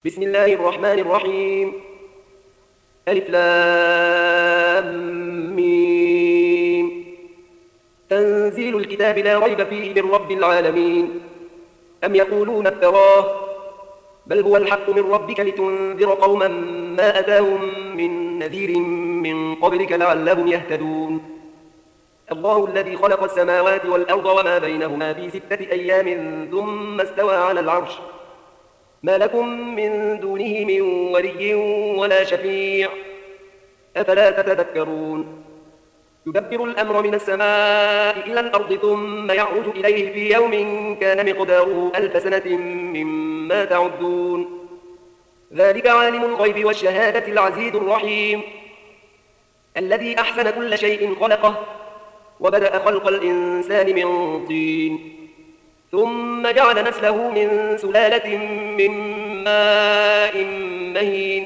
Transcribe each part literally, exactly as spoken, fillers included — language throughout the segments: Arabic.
بسم الله الرحمن الرحيم. ألف لام ميم. تنزيل الكتاب لا ريب فيه من رب العالمين. أم يقولون افتراه، بل هو الحق من ربك لتنذر قوما ما أتاهم من نذير من قبلك لعلهم يهتدون. الله الذي خلق السماوات والأرض وما بينهما في ستة أيام ثم استوى على العرش، ما لكم من دونه من ولي ولا شفيع، أفلا تتذكرون. يدبر الأمر من السماء إلى الأرض ثم يعرج إليه في يوم كان مقداره ألف سنة مما تعدون. ذلك عالم الغيب والشهادة العزيز الرحيم، الذي أحسن كل شيء خلقه وبدأ خلق الإنسان من طين، ثم جعل نسله من سلالة من ماء مهين،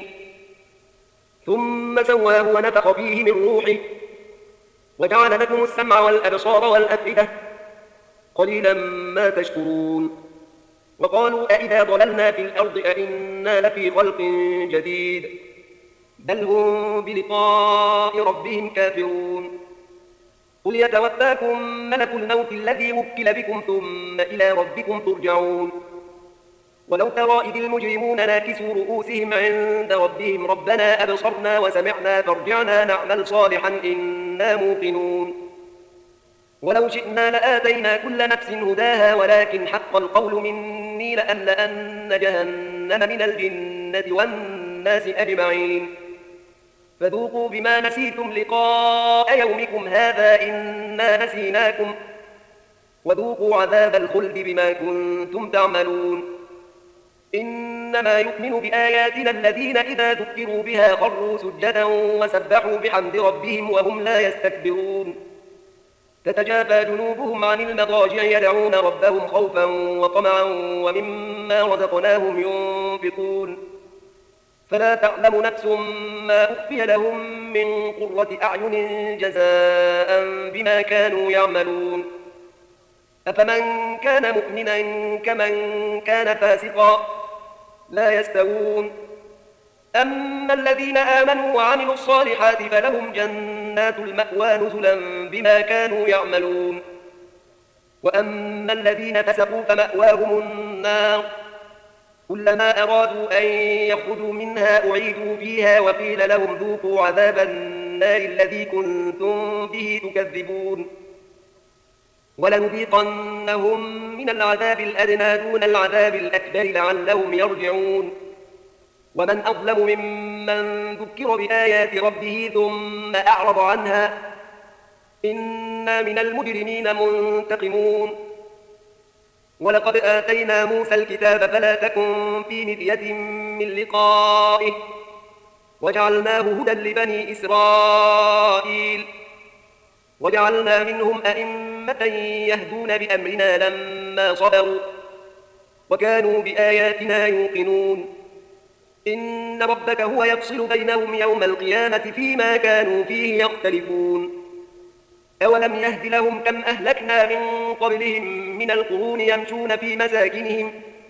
ثم سواه ونفخ فيه من روحه، وجعل لكم السمع والأبصار والأفئدة، قليلا ما تشكرون. وقالوا أئذا ضللنا في الأرض أئنا لفي خلق جديد، بل هم بلقاء ربهم كافرون. قل يتوفاكم ملك الموت الذي وكل بكم ثم إلى ربكم ترجعون. ولو ترى إذ المجرمون ناكسوا رؤوسهم عند ربهم ربنا أبصرنا وسمعنا فارجعنا نعمل صالحا إنا موقنون. ولو شئنا لآتينا كل نفس هداها ولكن حق القول مني لأملأن جهنم من الجنة والناس أجمعين. فذوقوا بما نسيتم لقاء يومكم هذا إنا نسيناكم، وذوقوا عذاب الخلد بما كنتم تعملون. إنما يؤمن بآياتنا الذين إذا ذكروا بها خروا سجدا وسبحوا بحمد ربهم وهم لا يستكبرون. تتجافى جنوبهم عن المضاجع يدعون ربهم خوفا وطمعا ومما رزقناهم ينفقون. فلا تعلم نفس ما أخفي لهم من قرة أعين جزاء بما كانوا يعملون. أفمن كان مؤمنا كمن كان فاسقا لا يستوون. أما الذين آمنوا وعملوا الصالحات فلهم جنات المأوى نزلا بما كانوا يعملون. وأما الذين فسقوا فمأواهم النار، كلما أرادوا أن يخرجوا منها أعيدوا فيها وقيل لهم ذوقوا عذاب النار الذي كنتم به تكذبون. ولنذيقنهم من العذاب الأدنى دون العذاب الأكبر لعلهم يرجعون. ومن أظلم ممن ذكر بآيات ربه ثم أعرض عنها، إنا من المجرمين منتقمون. ولقد آتينا موسى الكتاب فلا تكن في مرية من لقائه، وجعلناه هدى لبني إسرائيل، وجعلنا منهم أئمة يهدون بأمرنا لما صبروا وكانوا بآياتنا يوقنون. إن ربك هو يفصل بينهم يوم القيامة فيما كانوا فيه يختلفون. أولم يهد لهم كم أهلكنا من قبلهم من القرون يمشون في مساكنهم،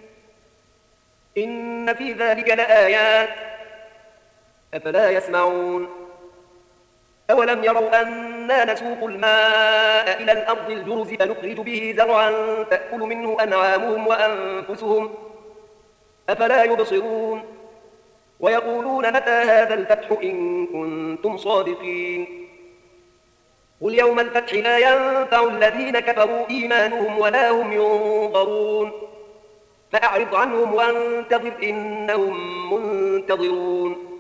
إن في ذلك لآيات، أفلا يسمعون. أولم يروا أنا نسوق الماء إلى الأرض الجرز فنخرج به زرعا تأكل منه أنعامهم وأنفسهم، أفلا يبصرون. ويقولون متى هذا الفتح إن كنتم صادقين. قل يوم الفتح لا ينفع الذين كفروا إيمانهم ولا هم ينظرون. فأعرض عنهم وانتظر إنهم منتظرون.